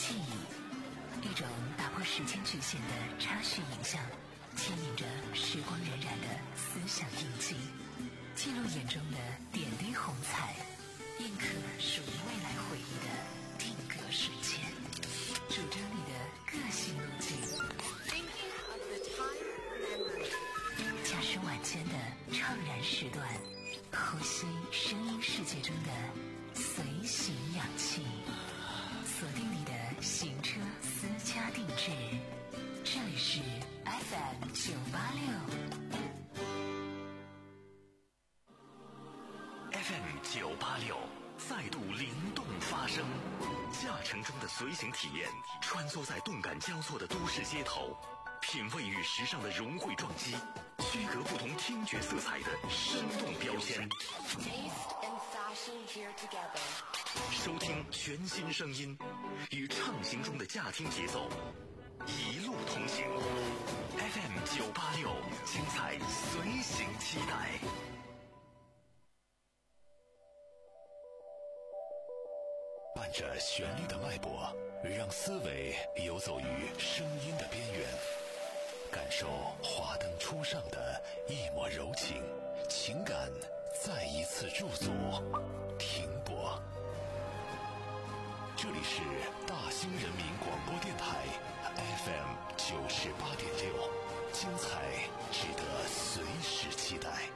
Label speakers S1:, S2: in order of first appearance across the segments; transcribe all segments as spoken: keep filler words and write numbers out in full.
S1: 记忆，一种打破时间局限的插叙影像，牵引着时光荏苒的思想印记，记录眼中的点滴红彩，印刻属于未来回忆的定格瞬间，主张你的个性路径，驾驶晚间的怅然时段，呼吸声音世界中的随行氧气，锁定你的行车私家定制，这里是 F M 九八六
S2: F M 九八六再度灵动发声，驾乘中的随行体验，穿梭在动感交错的都市街头，品味与时尚的融汇撞击，区隔不同听觉色彩的生动标签。收听全新声音，与畅行中的驾听节奏，一路同行。F M 九八六，精彩随行期待。伴着旋律的脉搏，让思维游走于声音的边缘，感受华灯初上的一抹柔情，情感再一次驻足停泊。这里是大兴人民广播电台 F M 九十八点六，精彩值得随时期待。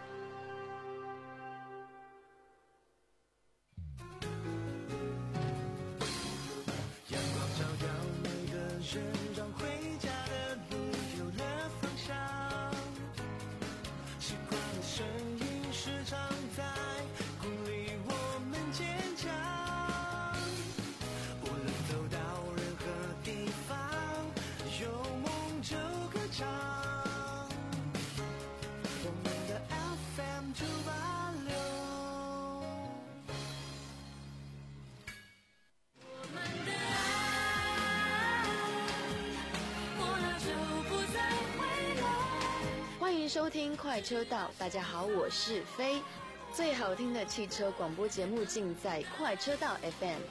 S3: 阳光照耀每个人，让回家的路有了方向。习惯的声音时常在鼓励我们坚强。无论走到任何地方，有梦就歌唱。我们的 F M 九八六。
S4: 欢迎收听快车道，大家好，我是飞。最好听的汽车广播节目尽在快车道 F M。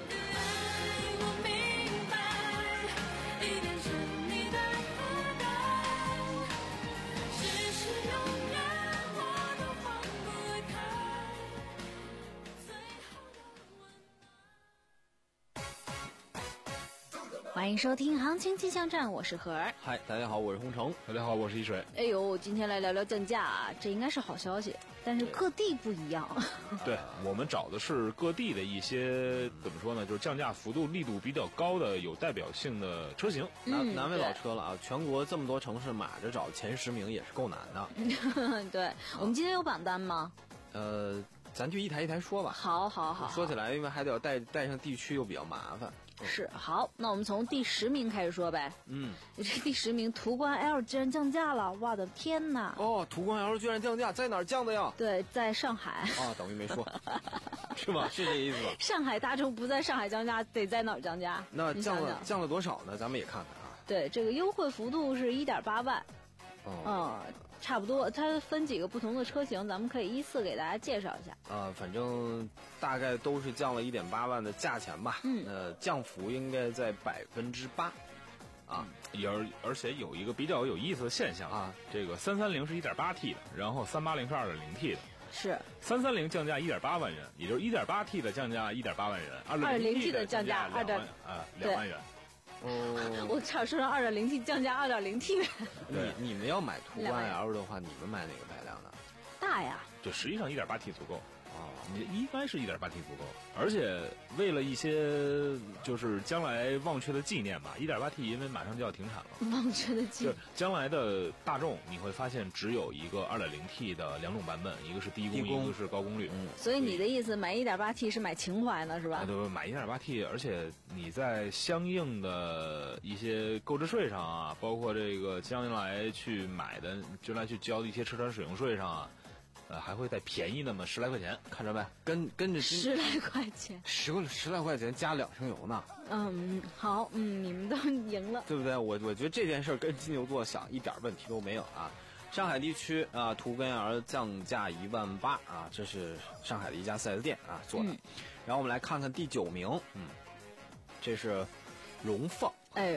S5: 欢迎收听行情气象站，我是何儿。
S6: 嗨，大家好，我是洪城。
S7: 大家好，我是一水。
S5: 哎呦，今天来聊聊降价啊，这应该是好消息，但是各地不一样。
S7: 对，我们找的是各地的一些怎么说呢，就是降价幅度力度比较高的有代表性的车型。
S6: 难难为老车了啊！全国这么多城市，码着找前十名也是够难的。
S5: 对，我们今天有榜单吗？
S6: 呃，咱就一台一台说吧。
S5: 好好好。
S6: 说起来，因为还得要带带上地区，又比较麻烦。
S5: 是，好，那我们从第十名开始说呗。
S6: 嗯，
S5: 这第十名途观 L 居然降价了，我的天哪！
S6: 哦，途观 L 居然降价，在哪儿降的呀？
S5: 对，在上海。
S6: 啊，等于没说，是吗？是这意思吧？
S5: 上海大众不在上海降价，得在哪儿降价？
S6: 那降了降了多少呢？咱们也看看啊。
S5: 对，这个优惠幅度是一点八万。
S6: 哦，
S5: 嗯，差不多，它分几个不同的车型，咱们可以依次给大家介绍一下。
S6: 啊、呃，反正大概都是降了一点八万的价钱吧。
S5: 嗯，
S6: 呃，降幅应该在百分之八。啊，
S7: 也而而且有一个比较有意思的现象
S6: 啊，
S7: 这个三三零是一点八 T 的，然后三八零是二点零 T 的。
S5: 是
S7: 三三零降价一点八万元，也就是一点八 T 的降价一点八万元，二点零 T 的降价二点啊两万元。
S6: 哦，
S5: 我差点说成二点零 T 降价二点零 T。
S6: 你你们要买途观 L 的话，你们买哪个排量的？
S5: 大呀。
S7: 就实际上一点八 T 足够。啊，你应该是一点八 T 足够，而且为了一些就是将来忘却的纪念吧，一点八 T 因为马上就要停产了，
S5: 忘却的纪念。
S7: 将来的大众你会发现只有一个二点零 T 的两种版本，一个是低功，一个是高功率。
S6: 嗯，
S5: 所以你的意思买一点八 T 是买情怀呢，是吧？
S7: 啊，对，买一点八 T， 而且你在相应的一些购置税上啊，包括这个将来去买的，将来去交的一些车船使用税上啊。呃，还会再便宜那么十来块钱，
S6: 看着呗，跟跟着
S5: 十来块钱，
S6: 十个十来块钱加两升油呢。
S5: 嗯，好，嗯，你们都赢了，
S6: 对不对？我我觉得这件事跟金牛座想一点问题都没有啊。上海地区啊，途观 L 降价一万八啊，这是上海的一家四 S 店啊做的。嗯、然后我们来看看第九名，嗯，这是荣放，
S5: 哎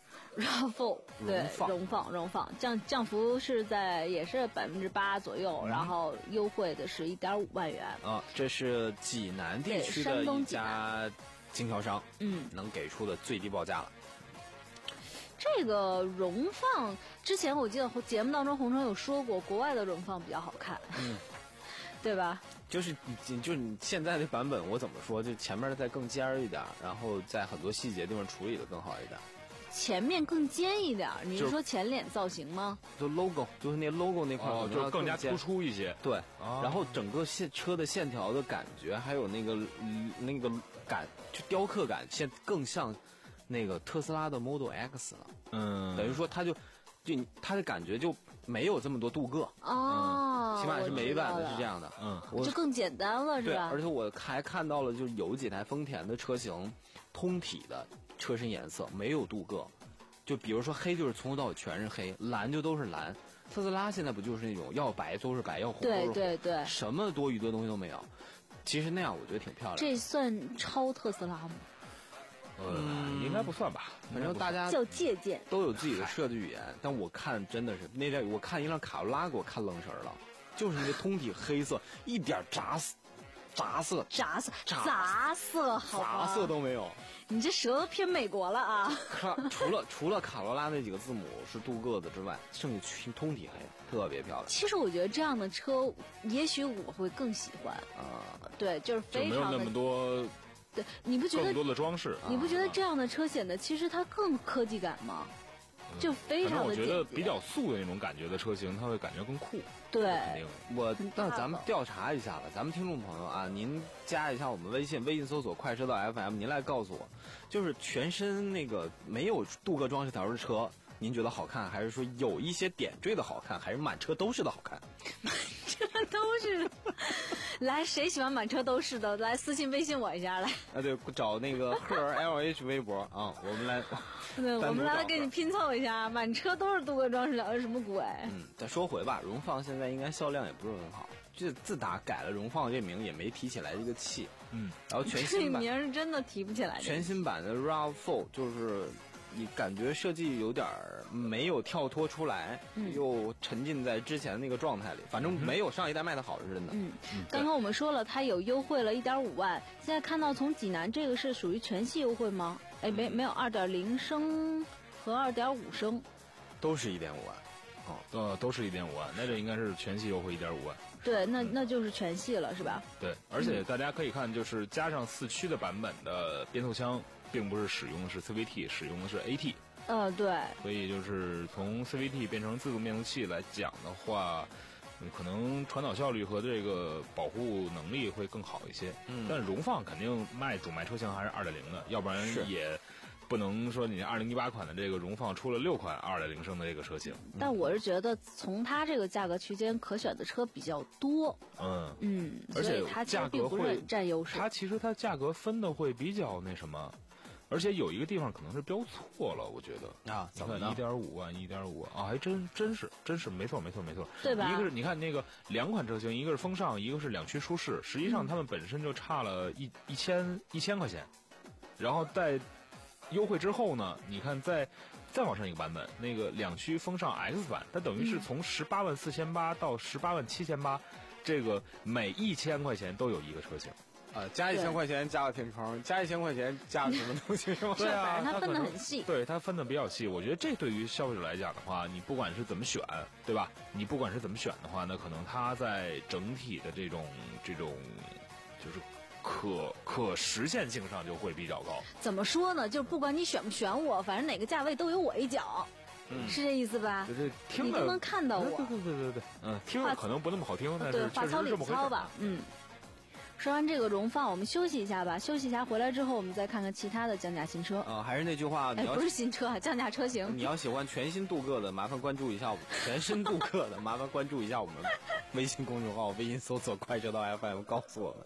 S5: R A V O 对
S6: 荣放
S5: 荣放荣放降降幅是在也是百分之八左右，
S6: 嗯
S5: 然后优惠的是一点五万元。
S6: 啊，这是济南地区
S5: 对
S6: 的一
S5: 山东济南
S6: 家经销商，
S5: 嗯，
S6: 能给出的最低报价了。
S5: 这个荣放之前我记得节目当中洪城有说过，国外的荣放比较好看，
S6: 嗯，
S5: 对吧？
S6: 就是你就是你现在的版本，我怎么说？就前面再更尖儿一点，然后在很多细节地方处理的更好一点。
S5: 前面更尖一点，你
S6: 就是
S5: 说前脸造型吗？
S6: 就 logo，就是那 logo 那块儿、
S7: 哦，
S6: 可能要
S7: 就更加
S6: 尖
S7: 突出一些。
S6: 对，
S7: 哦
S6: 然后整个线车的线条的感觉，还有那个嗯那个感，就雕刻感，现更像那个特斯拉的 Model X 了。
S7: 嗯，
S6: 等于说它就就它的感觉就没有这么多镀铬，
S5: 哦，
S6: 起码是美版的是这
S5: 样，
S6: 样的。
S7: 嗯，
S6: 我
S5: 就更简单了，是
S6: 对，
S5: 吧
S6: 而？且我还看到了，就是有几台丰田的车型，通体的车身颜色没有镀铬，就比如说黑就是从头到尾全是黑，蓝就都是蓝。特斯拉现在不就是那种要白都是白，要红都是
S5: 对
S6: 红，
S5: 对对，
S6: 什么多余的东西都没有。其实那样我觉得挺漂亮的。
S5: 这算超特斯拉吗？
S7: 呃，应该不算吧？
S6: 反正大家
S5: 叫借鉴。
S6: 都有自己的设计语言，但我看真的是那辆，我看一辆卡罗拉给我看愣神儿了，就是那个通体黑色，一点杂色、杂色、
S5: 杂色，
S6: 杂
S5: 杂色，好吧？
S6: 杂色都没有。
S5: 你这舌头偏美国了啊！
S6: 卡除了除了卡罗拉那几个字母是镀铬的之外，剩下全通体黑，特别漂亮
S5: 其实我觉得这样的车，也许我会更喜欢。
S6: 啊！
S5: 对，就是
S7: 就没有那
S5: 非常的
S7: 么多
S5: 对，你不觉得
S7: 更多的装饰。
S5: 你不觉得这样的车显得其实它更科技感吗？就非
S7: 反正我
S5: 常的简洁。
S7: 觉得比较素的那种感觉的车型，它会感觉更酷。
S5: 对
S7: 肯定。
S6: 我那
S5: 大方
S6: 咱们调查一下吧，咱们听众朋友啊，您加一下我们微信，微信搜索快车道 F M， 您来告诉我，就是全身那个没有镀铬装饰条的车，您觉得好看，还是说有一些点缀的好看，还是满车都是的好看？
S5: 这都是。来，谁喜欢满车都是的？来私信微信我一下来。
S6: 啊，对，找那个赫尔 L H 微博啊，我们来。
S5: 对，我们来
S6: 单独找
S5: 给你拼凑一下，满车都是镀铬装饰条，是什么鬼？
S6: 嗯，再说回吧，荣放现在应该销量也不是很好，这自打改了荣放这名也没提起来这个气。
S7: 嗯，
S6: 然后全
S5: 这
S6: 新版
S5: 名儿是真的提不起来。
S6: 全新版的 R A V O 就是你感觉设计有点儿没有跳脱出来，
S5: 嗯
S6: 又沉浸在之前那个状态里，反正没有上一代卖的好是真的。
S5: 嗯，刚刚我们说了，它有优惠了一点五万。现在看到从济南这个是属于全系优惠吗？哎，没没有二点零升和二点五升。
S6: 都是一点五万。
S7: 呃，都是一点五万，那这应该是全系优惠一点五万。
S5: 对，那那就是全系了，是吧？
S7: 对，而且大家可以看，就是加上四驱的版本的变速箱，并不是使用的是 C V T， 使用的是 A T。
S5: 呃，对，
S7: 所以就是从 C V T 变成自动变速器来讲的话，嗯可能传导效率和这个保护能力会更好一些。
S6: 嗯
S7: 但荣放肯定卖主卖车型还是二点零的，要不然
S6: 是
S7: 也不能说你二零一八款的这个荣放出了六款二点零升的这个车型。
S5: 但我是觉得从它这个价格区间可选的车比较多，
S7: 嗯，
S5: 嗯，
S7: 而且
S5: 所以它其实
S7: 价格
S5: 并不是
S7: 会
S5: 很占优势。
S7: 它其实它价格分的会比较那什么。而且有一个地方可能是标错了，我觉得
S6: 啊怎么呢
S7: 你看一点五万，一点五万啊，还真真是真是没错没错没错，
S5: 对吧
S7: 一个是你看那个两款车型，一个是风尚，一个是两驱舒适，实际上它们本身就差了一一千一千块钱，然后在优惠之后呢，你看再再往上一个版本，那个两驱风尚 X 版，它等于是从十八万四千八到十八万七千八，这个每一千块钱都有一个车型。
S6: 啊，加一千块钱加个天窗，加一千块钱加个什么东西是吗？
S7: 对啊，
S5: 反正它分得
S7: 可能
S5: 很细
S7: 对，它分得比较细。我觉得这对于消费者来讲的话，你不管是怎么选，对吧？你不管是怎么选的话，那可能它在整体的这种这种就是可可实现性上就会比较高。
S5: 怎么说呢？就不管你选不选我，反正哪个价位都有我一脚，
S6: 嗯
S5: 是这意思吧？
S7: 就是听着
S5: 你都能看到我
S7: 对对对对对，嗯，听
S5: 话
S7: 着可能不那么好听，但
S5: 对，
S7: 是确实
S5: 话糙理
S7: 是这么回事儿
S5: 糙吧，嗯。说完这个荣放，我们休息一下吧。休息一下，回来之后我们再看看其他的降价新车。
S6: 啊，还是那句话，你
S5: 哎，
S6: 要
S5: 不是新车啊，降价车型。
S6: 你要喜欢全新镀铬的，麻烦关注一下我们；全身镀铬的，麻烦关注一下我们微信公众号，微信搜索“快车道 F M”，告诉我们。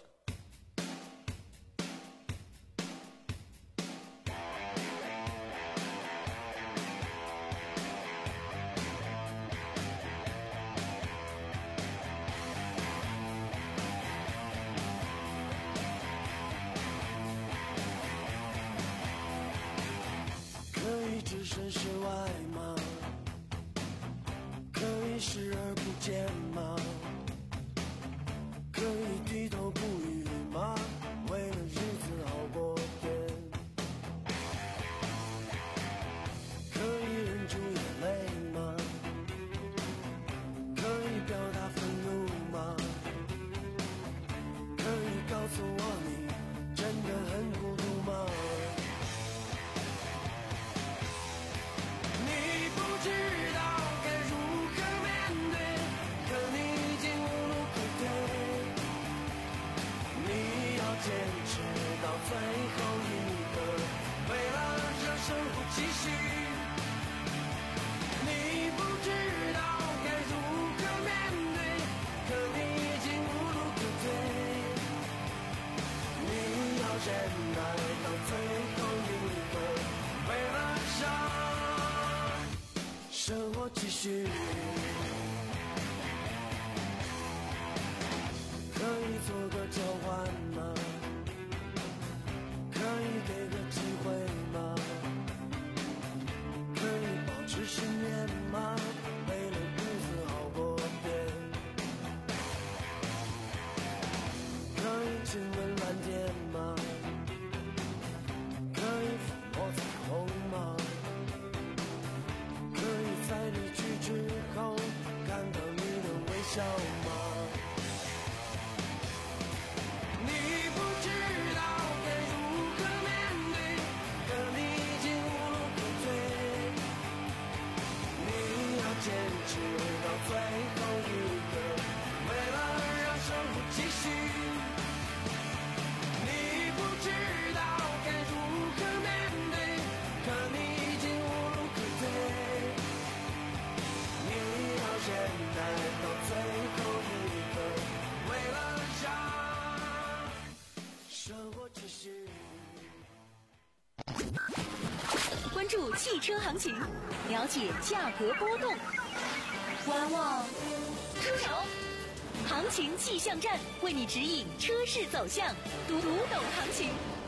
S3: 忍耐到最后一刻，为了让生活继续。可以做个交换吗？可以给个机会吗？可以保持信念吗？为了日子好过点。可以亲吻蓝天吗？可以抚摸彩虹吗？可以在离去之后看到你的微笑吗？你不知道该如何面对，可你已经无路可退。你要坚持到最后一刻，为了让生活继续。你不知道该如何面对，可你已经无路可退。你要忍耐到最后一刻，为了让生活继续。
S1: 关注汽车行情，了解价格波动。观望出手，行情气象站为你指引车市走向，读读懂行情。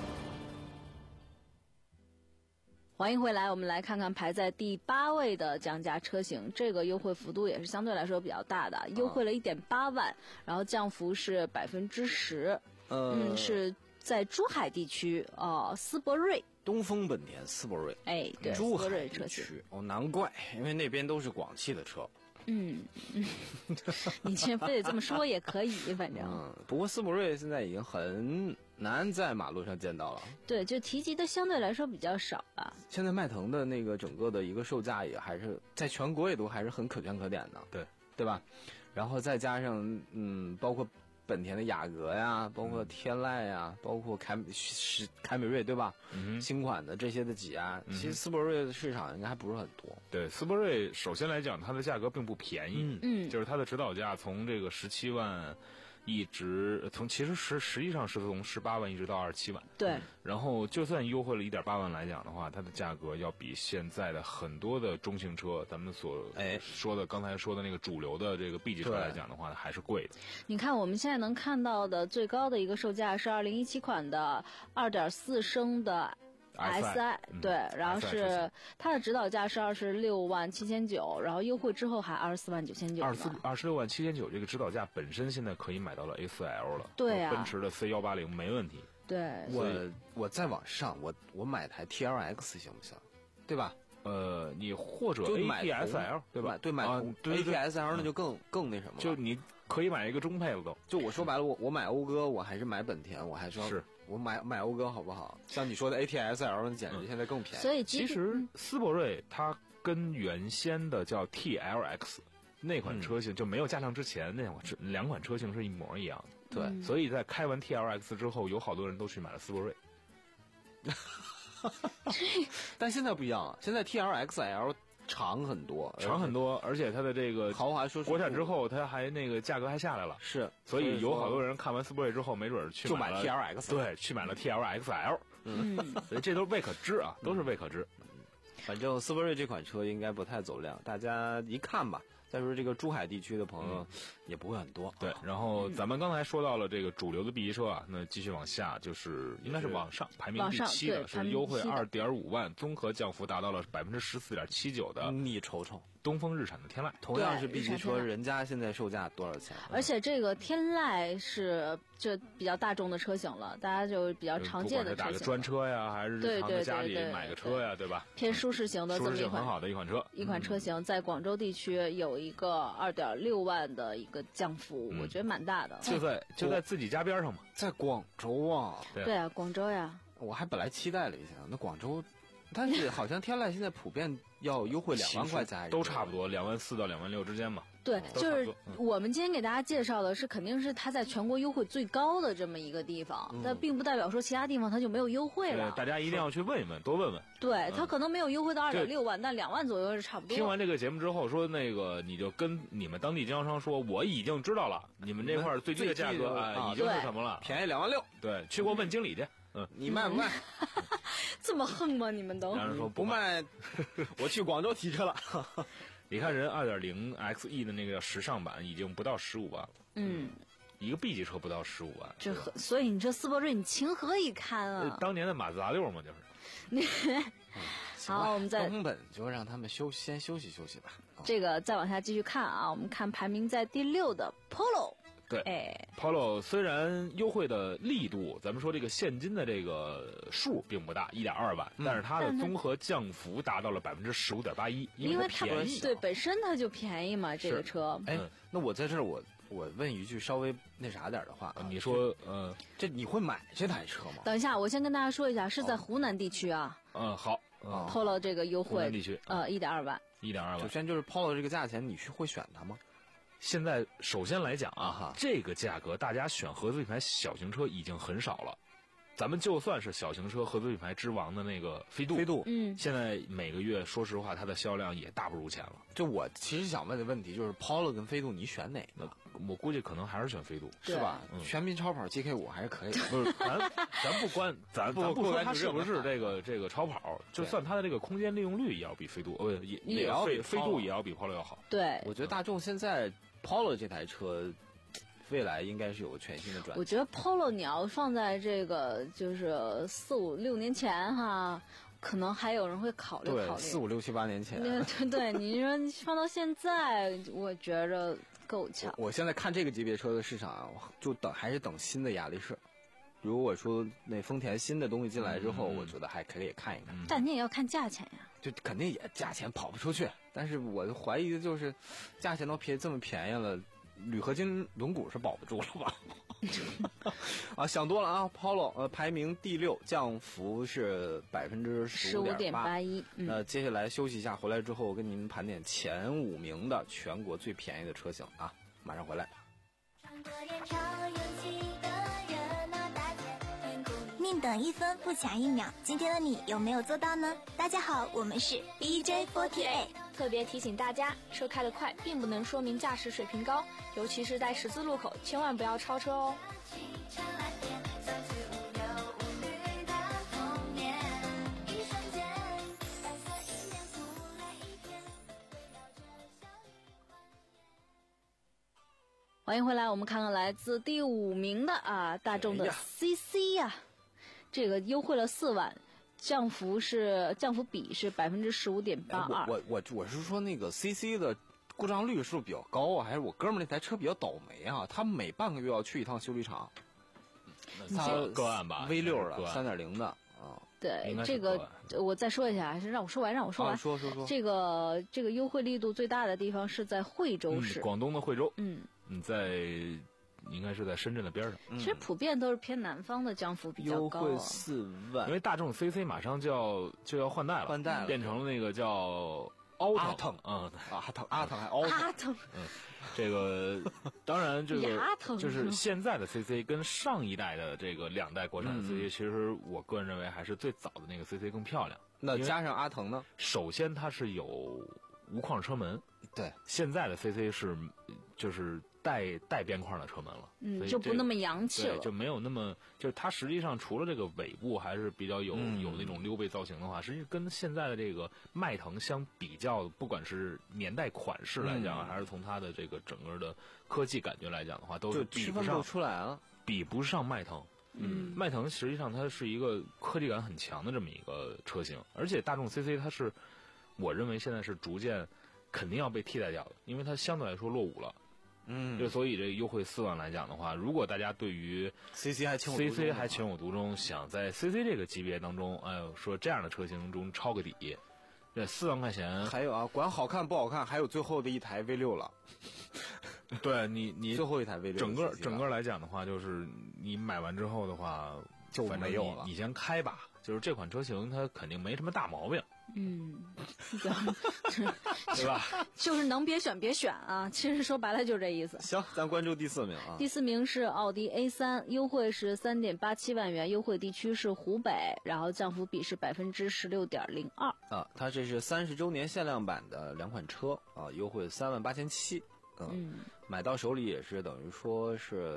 S5: 欢迎回来，我们来看看排在第八位的降价车型，这个优惠幅度也是相对来说比较大的，优惠了一点八万，然后降幅是百分之十。
S6: 呃，
S5: 嗯，是在珠海地区哦、呃，斯铂瑞。
S6: 东风本田斯铂瑞，
S5: 哎，对，
S6: 珠海
S5: 斯铂瑞车
S6: 地
S5: 型。
S6: 区哦，难怪，因为那边都是广汽的车。
S5: 嗯嗯，你这非得这么说也可以，反正。
S6: 嗯，不过斯铂瑞现在已经很难在马路上见到了。
S5: 对，就提及的相对来说比较少了。
S6: 现在迈腾的那个整个的一个售价也还是在全国也都还是很可圈可点的。
S7: 对，
S6: 对吧？然后再加上嗯，包括本田的雅阁呀，包括天籁呀，包括凯是凯美瑞，对吧？
S7: 嗯，
S6: 新款的这些的几家，
S7: 嗯、
S6: 其实斯铂瑞的市场应该还不是很多。
S7: 对，斯铂瑞首先来讲，它的价格并不便宜，
S5: 嗯，
S7: 就是它的指导价从这个十七万。一直从其实实实际上是从十八万一直到二十七万，
S5: 对。
S7: 然后就算优惠了一点八万来讲的话，它的价格要比现在的很多的中型车，咱们所
S6: 哎
S7: 说的刚才说的那个主流的这个 B 级车来讲的话，还是贵的。
S5: 你看我们现在能看到的最高的一个售价是二零一七款的二点四升的。S I 对，然后是它的指导价是二十六万七千九，然后优惠之后还二十四万九千九。
S7: 二四二十六万七千九，这个指导价本身现在可以买到了 A 四 L 了，
S5: 对啊，
S7: 奔驰的 C 一八零没问题。
S5: 对，
S6: 我我再往上，我我买台 T L X 行不行？对吧？
S7: 呃，你或者
S6: A
S7: T S L 对吧？
S6: 对，买同 A T S L 那就更更那什么了。
S7: 就你可以买一个中配了都。
S6: 就我说白了，我我买讴歌，我还是买本田，我还是要
S7: 是。
S6: 我买买讴歌好不好？像你说的 A T S L 简直现在更便宜。
S5: 所以
S7: 其实斯铂瑞它跟原先的叫 T L X 那款车型、嗯、就没有加长之前那款车两款车型是一模一样的。
S6: 对、
S7: 嗯，所以在开完 T L X 之后，有好多人都去买了斯铂瑞。
S6: 但现在不一样了，现在 T L X L 长很多，
S7: 长很多，而且它的这个
S6: 豪华说
S7: 国产之后，它还那个价格还下来了。
S6: 是，
S7: 所以有好多人看完斯铂瑞之后，没准去
S6: 就买 T L X，
S7: 对，去买了 T L X L。
S5: 嗯，
S7: 所以这都是未可知啊，都是未可知。
S6: 反正斯铂瑞这款车应该不太走量，大家一看吧。再说这个珠海地区的朋友也不会很多。
S7: 对，然后咱们刚才说到了这个主流的 B 级车啊，那继续往下就是应该是往上排名第七的，是优惠二点五万，综合降幅达到了百分之十四点七九的。
S6: 你瞅瞅，
S7: 东风日产的天籁，
S6: 同样是 B 级车，人家现在售价多少钱？
S5: 而且这个天籁是这比较大众的车型了，大家就比较常见的车型。
S7: 不管是打个专车呀，还是日常的家里买个车呀，对吧？
S5: 偏舒适型的这么一款
S7: 很好的一款车，
S5: 一款车型在广州地区有一个二点六万的一个降幅，我觉得蛮大的。
S7: 就在就在自己家边上嘛，
S6: 在广州啊。
S5: 对啊，广州呀。
S6: 我还本来期待了一下，那广州。但是好像天籁现在普遍要优惠两万块钱，
S7: 都差不多两万四到两万六之间嘛。
S5: 对，就是我们今天给大家介绍的是，肯定是它在全国优惠最高的这么一个地方，嗯、但并不代表说其他地方它就没有优惠了。
S7: 大家一定要去问一问，多问问。
S5: 对，它可能没有优惠到二点六万，但两万左右是差不多。
S7: 听完这个节目之后，说那个你就跟你们当地经销商说，我已经知道了，你们这块最低的价格啊、呃、已经是什么了，
S6: 便宜两万六。
S7: 对，去给我问经理去。 嗯，
S6: 你卖不卖？
S5: 这么横吗？你们都？
S7: 然后说
S6: 不卖，我去广州提车了。
S7: 你看人 二点零 X E 的那个叫时尚版已经不到十五万了，
S5: 嗯，
S7: 一个 B 级车不到十五万，
S5: 这和所以你这斯铂瑞你情何以堪啊？
S7: 当年的马自达六嘛，就是。
S5: 好，我们再
S6: 根本就让他们休先休息休息吧。
S5: 这个再往下继续看啊，我们看排名在第六的 Polo。
S7: 对，
S5: 哎
S7: ，Polo 虽然优惠的力度，咱们说这个现金的这个数并不大，一点二万，但是它的综合降幅达到了百分之十五点八一，
S5: 因为它
S7: 便宜，
S5: 对本身它就便宜嘛，这个车。
S6: 哎，那我在这儿我我问一句稍微那啥点的话啊，
S7: 你说呃，
S6: 这你会买这台车吗？
S5: 等一下，我先跟大家说一下，是在湖南地区啊。
S7: 嗯，好。嗯
S5: Polo 这个优惠，
S7: 湖南地区
S5: 呃，一点二万，
S7: 一点二万。
S6: 首先就是 Polo 这个价钱，你去会选它吗？
S7: 现在首先来讲啊，
S6: 哈，
S7: 这个价格大家选合资品牌小型车已经很少了。咱们就算是小型车合资品牌之王的那个飞度，
S6: 飞度，
S5: 嗯，
S7: 现在每个月说实话它的销量也大不如前了。
S6: 就我其实想问的问题就是 Polo 跟飞度你选哪个？
S7: 我估计可能还是选飞度，
S6: 是吧？
S7: 嗯、
S6: 全民超跑 G K 五还是可以的。
S7: 不是，咱咱不关，咱
S6: 不
S7: 咱不说它是不
S6: 不
S7: 是这个这个超跑，就算它的这个空间利用率也要比飞度，呃，也
S6: 也要比
S7: 飞度也要比 Polo 要好。
S5: 对，
S6: 我觉得大众现在 Polo 这台车。未来应该是有个全新的转。
S5: 我觉得 Polo 你要放在这个就是四五六年前哈，可能还有人会考虑考虑。
S6: 四五六七八年前。
S5: 对对，你说放到现在，我觉着够呛。
S6: 我现在看这个级别车的市场，就等还是等新的雅力士。如果说那丰田新的东西进来之后，
S7: 嗯、
S6: 我觉得还可以看一看。
S5: 但你也要看价钱呀。
S6: 就肯定也价钱跑不出去，但是我怀疑的就是，价钱都便这么便宜了。铝合金轮毂是保不住了吧？啊，想多了啊 ！Polo 呃排名第六，降幅是百分之十五点八
S5: 一。
S6: 那接下来休息一下，回来之后跟您盘点前五名的全国最便宜的车型啊！马上回来。
S8: 宁等一分不抢一秒，今天的你有没有做到呢？大家好，我们是 B J 四十八。
S9: 特别提醒大家，车开得快并不能说明驾驶水平高，尤其是在十字路口，千万不要超车哦。
S5: 欢迎回来，我们看看来自第五名的啊，大众的 C C 呀、啊，这个优惠了四万。降幅是降幅比是百分之十五点八二。
S6: 我我我是说那个 C C 的故障率是不是比较高啊？还是我哥们那台车比较倒霉啊？他每半个月要去一趟修理厂。
S7: 他个案吧
S6: ，V 六的三点零的啊。
S5: 对，这个我再说一下，还是让我说完，让我说完。
S6: 啊、说说说。
S5: 这个这个优惠力度最大的地方是在惠州市，
S7: 嗯、广东的惠州。
S5: 嗯，
S7: 你在。应该是在深圳的边上。
S5: 其实普遍都是偏南方的降幅比较高、啊。
S6: 优惠四万，
S7: 因为大众 C C 马上就要就要换代了，
S6: 换代了，
S7: 变成了那个叫阿腾，嗯，
S6: 阿腾阿腾还奥
S5: 阿腾，
S7: 嗯，这个当然这个
S5: 阿腾
S7: 就是现在的 C C 跟上一代的这个两代国产的 C C，、嗯、其实我个人认为还是最早的那个 C C 更漂亮。
S6: 那加上阿腾呢？
S7: 首先它是有无框车门，
S6: 对，
S7: 现在的 C C 是就是带带边框的车门了，
S5: 嗯，就不那么洋气了，
S7: 就没有那么就是它实际上除了这个尾部还是比较有、嗯、有那种溜背造型的话，实际跟现在的这个迈腾相比较，不管是年代款式来讲、嗯，还是从它的这个整个的科技感觉来讲的话，都是比不上
S6: 出来了，
S7: 比不上迈腾。
S5: 嗯，
S7: 迈腾实际上它是一个科技感很强的这么一个车型，而且大众 C C 它是，我认为现在是逐渐肯定要被替代掉的，因为它相对来说落伍了。
S6: 嗯，
S7: 就所以这优惠四万来讲的话，如果大家对于
S6: C C 还情
S7: C C 还情有独钟，想在 C C 这个级别当中，哎呦，说这样的车型中抄个底，这四万块钱，
S6: 还有啊，管好看不好看，还有最后的一台 V 六了。
S7: 对你，你
S6: 最后一台 V 六，
S7: 整个整个来讲的话，就是你买完之后的话，
S6: 就没有了。
S7: 你先开吧，就是这款车型它肯定没什么大毛病。
S5: 嗯，
S7: 对吧？
S5: 就是能别选别选啊！其实说白了就这意思。
S6: 行，咱关注第四名啊。
S5: 第四名是奥迪 A 三，优惠是三点八七万元，优惠地区是湖北，然后降幅比是百分之十六点零二。
S6: 啊，它这是三十周年限量版的两款车啊，优惠三万八千七。嗯，买到手里也是等于说是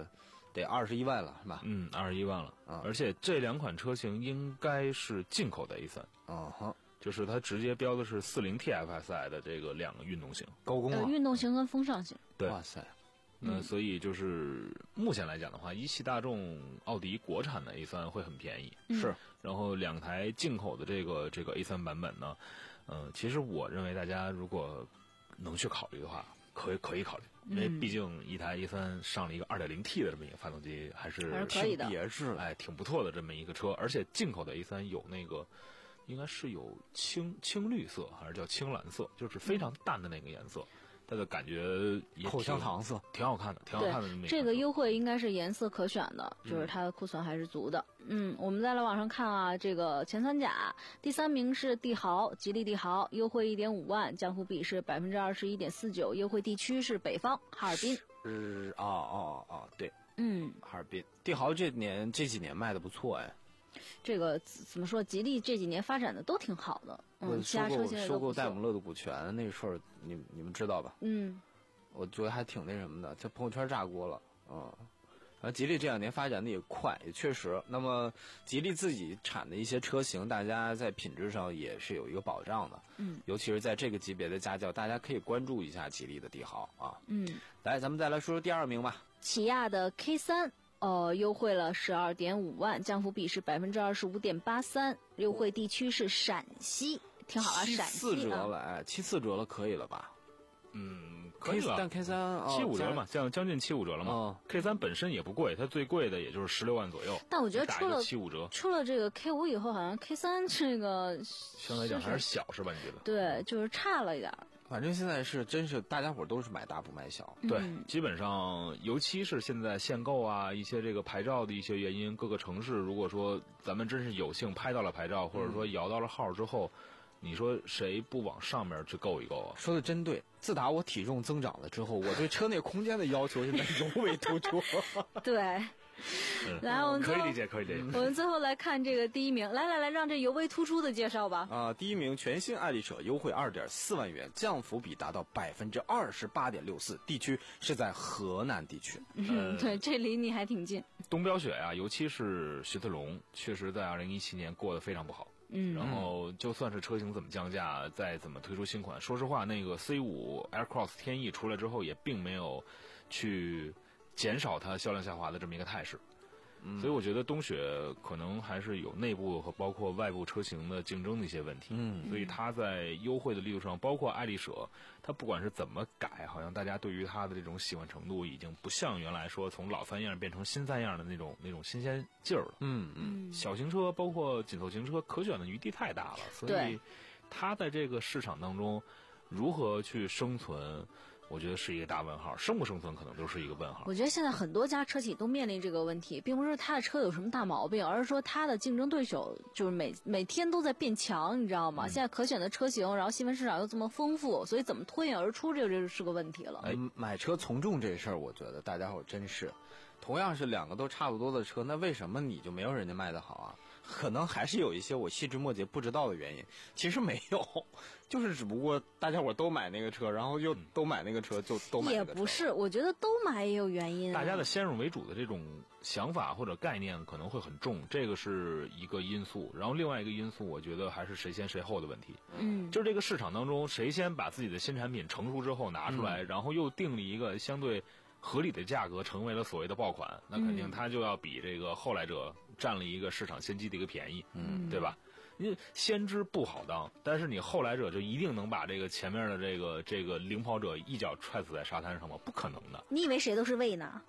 S6: 得二十一万了，是吧？
S7: 嗯，二十一万了。
S6: 啊，
S7: 而且这两款车型应该是进口的 A 三。
S6: 嗯哼，
S7: 就是它直接标的是四零 T F S I 的这个两个运动型，
S6: 高功啊，
S5: 运动型跟风尚型。
S7: 对，
S6: 哇塞。
S7: 那所以就是目前来讲的话，一汽大众、奥迪国产的 A 三会很便宜，
S5: 嗯、
S6: 是。
S7: 然后两台进口的这个这个 A 三版本呢，呃，其实我认为大家如果能去考虑的话，可以可以考虑，因为毕竟一台 A 三上了一个 二点零 T 的这么一个发动机，还是
S5: 还是可以的，
S6: 别致，
S7: 哎，挺不错的这么一个车。而且进口的 A 三有那个应该是有青青绿色还是叫青蓝色，就是非常淡的那个颜色。它的感觉也
S6: 口香糖色，
S7: 挺好看的，挺好看的。
S5: 这个优惠应该是颜色可选的，就是它的库存还是足的。嗯，我们再来往上看啊，这个前三甲，第三名是帝豪，吉利帝豪，优惠一点五万，降幅比是百分之二十一点四九，优惠地区是北方哈尔滨。
S6: 是哦哦哦，对，
S5: 嗯，
S6: 哈尔滨帝豪这年这几年卖的不错哎。
S5: 这个怎么说？吉利这几年发展的都挺好的，嗯，其他车型
S6: 收购戴姆勒的股权那事儿，你你们知道吧？
S5: 嗯，
S6: 我觉得还挺那什么的，在朋友圈炸锅了，嗯。然后吉利这两年发展的也快，也确实。那么吉利自己产的一些车型，大家在品质上也是有一个保障的，
S5: 嗯，
S6: 尤其是在这个级别的家轿，大家可以关注一下吉利的帝豪啊，
S5: 嗯。
S6: 来，咱们再来说说第二名吧，
S5: 起亚的 K 三。呃，优惠了十二点五万，降幅比是百分之二十五点八三，优惠地区是陕西，挺好啊，陕西
S6: 七四折了，哎，七四折了，可以了吧？
S7: 嗯，可以了。
S6: 但 K 三
S7: 七五折嘛，将将近七五折了嘛。
S6: 哦
S7: K 三本身也不贵，它最贵的也就是十六万左右。
S5: 但我觉得出了
S7: 七五折，
S5: 出了这个 K 五以后，好像 K 三这个
S7: 相对来讲还是小，是吧？你觉得？
S5: 对，就是差了一点。
S6: 反正现在是真是大家伙都是买大不买小，
S7: 对，嗯、基本上尤其是现在限购啊，一些这个牌照的一些原因，各个城市如果说咱们真是有幸拍到了牌照，或者说摇到了号之后，你说谁不往上面去购一购啊？
S6: 说的真对。自打我体重增长了之后，我对车内空间的要求现在尤为突出。
S5: 对。来，我们
S7: 可以理解，可以理解。
S5: 我们最后来看这个第一名，来来来，让这尤为突出的介绍吧。
S6: 啊，第一名全新爱丽舍优惠二点四万元，降幅比达到百分之二十八点六四，地区是在河南地区。
S5: 嗯，呃、对，这离你还挺近。
S7: 东标雪啊，尤其是雪铁龙，确实在二零一七年过得非常不好。
S5: 嗯，
S7: 然后就算是车型怎么降价，再怎么推出新款，说实话，那个 C 五 Aircross 天翼出来之后，也并没有去减少它销量下滑的这么一个态势。
S6: 嗯、
S7: 所以我觉得东雪可能还是有内部和包括外部车型的竞争的一些问题。
S6: 嗯，
S7: 所以它在优惠的力度上，包括爱丽舍，它不管是怎么改，好像大家对于它的这种喜欢程度已经不像原来说从老三样变成新三样的那种那种新鲜劲儿了。
S6: 嗯嗯，
S7: 小型车包括紧凑型车可选的余地太大了，所以它在这个市场当中如何去生存，我觉得是一个大问号，生不生存可能都是一个问号。
S5: 我觉得现在很多家车企都面临这个问题，并不是他的车有什么大毛病，而是说他的竞争对手就是每每天都在变强，你知道吗？嗯、现在可选的车型，然后细分市场又这么丰富，所以怎么脱颖而出，这个就是个问题了。
S6: 哎，买车从众这事儿，我觉得大家伙真是，同样是两个都差不多的车，那为什么你就没有人家卖的好啊？可能还是有一些我细枝末节不知道的原因，其实没有，就是只不过大家伙都买那个车，然后又都买那个车，就都买那个车。
S5: 也不是，我觉得都买也有原因、啊。
S7: 大家的先入为主的这种想法或者概念可能会很重，这个是一个因素。然后另外一个因素，我觉得还是谁先谁后的问题。
S5: 嗯，
S7: 就是这个市场当中，谁先把自己的新产品成熟之后拿出来，嗯、然后又定了一个相对合理的价格，成为了所谓的爆款，那肯定它就要比这个后来者占了一个市场先机的一个便宜，
S6: 嗯，
S7: 对吧？你先知不好当，但是你后来者就一定能把这个前面的这个这个领跑者一脚踹死在沙滩上吗？不可能的。
S5: 你以为谁都是魏呢？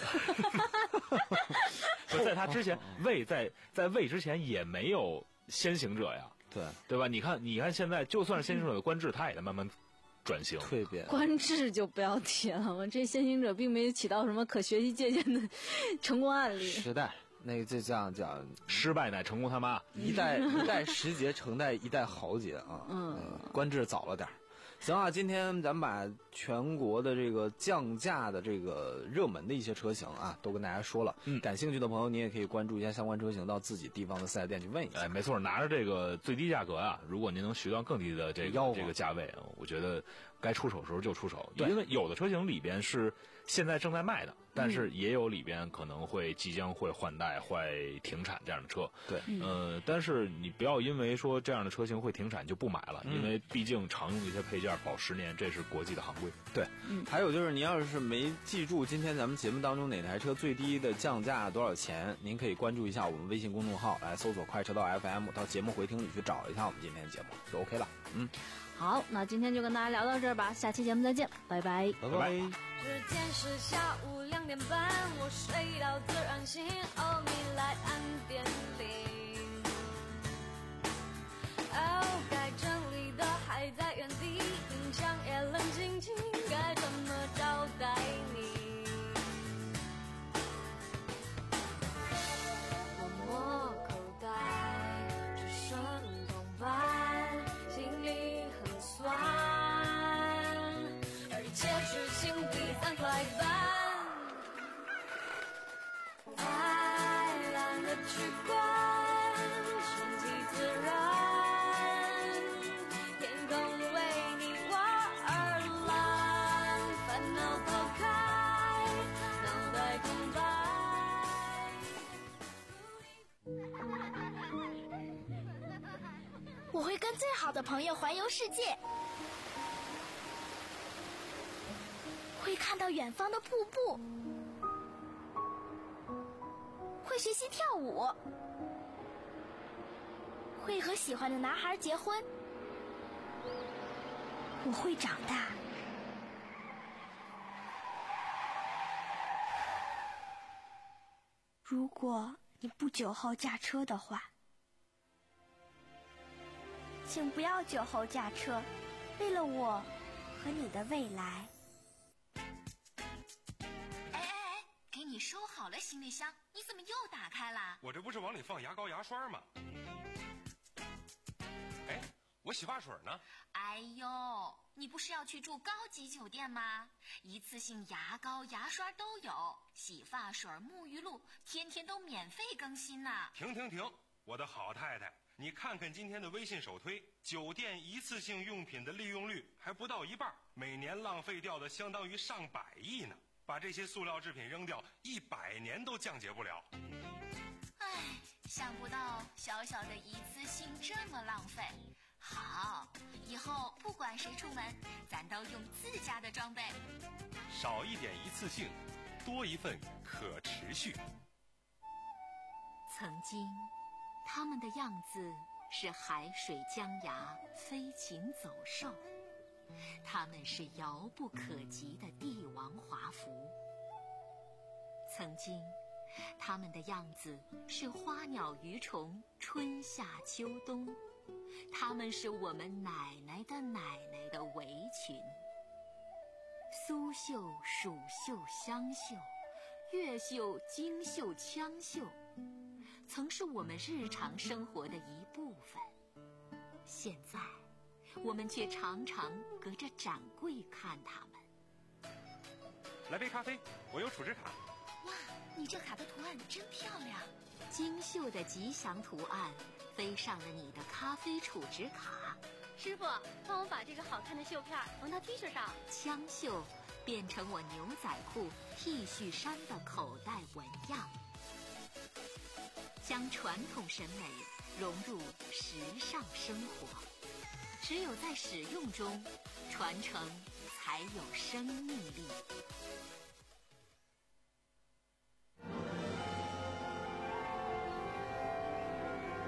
S7: 不在他之前，魏在在魏之前也没有先行者呀，
S6: 对
S7: 对吧？你看，你看现在就算是先行者的官至，他也在慢慢转型
S6: 蜕变。
S5: 官至就不要提了嘛，这先行者并没有起到什么可学习借鉴的成功案例。
S6: 时代。那个就这样讲，
S7: 失败乃成功他妈，
S6: 一代一代时节承待一代豪杰啊！
S5: 嗯，
S6: 官至早了点儿。行啊，今天咱们把全国的这个降价的这个热门的一些车型啊，都跟大家说了。
S7: 嗯，
S6: 感兴趣的朋友，你也可以关注一下相关车型，到自己地方的四 S店去问一下。
S7: 哎，没错，拿着这个最低价格啊，如果您能学到更低的这个这个价位，我觉得该出手的时候就出手，因为有的车型里边是现在正在卖的，但是也有里边可能会即将会换代、会停产这样的车。
S6: 对，
S7: 呃，但是你不要因为说这样的车型会停产就不买了，
S6: 嗯、
S7: 因为毕竟常用的一些配件保十年，这是国际的行规。
S6: 对，嗯，还有就是您要是没记住今天咱们节目当中哪台车最低的降价多少钱，您可以关注一下我们微信公众号，来搜索快车道 F M， 到节目回听里去找一下我们今天的节目就 OK 了。嗯。
S5: 好，那今天就跟大家聊到这儿吧，下期节目再见，拜拜，
S6: 拜拜。
S10: 时间是下午两点半，我睡到自然醒，哦，你来按电铃。哦，该整理的还在原地，音响也冷清清，该怎么招待你？我摸口袋，只剩铜板，心里很酸，而且是新币三块半。太懒得去管，顺其自然，天空为你我而蓝，烦恼抛开，脑袋空
S8: 白。我会跟最好的朋友环游世界，会看到远方的瀑布，会学习跳舞，会和喜欢的男孩结婚。我会长大。如果你不酒后驾车的话，请不要酒后驾车，为了我和你的未来。
S11: 哎哎哎，给你收好了行李箱，你怎么又打开了？
S12: 我这不是往里放牙膏牙刷吗？哎，我洗发水呢？
S11: 哎呦，你不是要去住高级酒店吗？一次性牙膏牙刷都有，洗发水沐浴露天天都免费更新呢。
S12: 停停停，我的好太太，你看看今天的微信首推，酒店一次性用品的利用率还不到一半，每年浪费掉的相当于上百亿呢。把这些塑料制品扔掉，一百年都降解不了。
S11: 唉，想不到小小的一次性这么浪费。好，以后不管谁出门，咱都用自家的装备。
S12: 少一点一次性，多一份可持续。
S11: 曾经他们的样子是海水江崖，飞禽走兽，他们是遥不可及的帝王华服。曾经他们的样子是花鸟鱼虫，春夏秋冬，他们是我们奶奶的奶奶的围裙。苏绣、蜀绣、湘绣，越绣、京绣、羌绣，曾是我们日常生活的一部分。现在我们却常常隔着展柜看他们。
S12: 来杯咖啡，我有储值卡。
S11: 哇，你这卡的图案真漂亮，精绣的吉祥图案飞上了你的咖啡储值卡。
S13: 师傅，帮我把这个好看的绣片缝到 T 恤上。
S11: 枪绣变成我牛仔裤、T 恤衫的口袋纹样，将传统审美融入时尚生活。只有在使用中，传承才有生命力。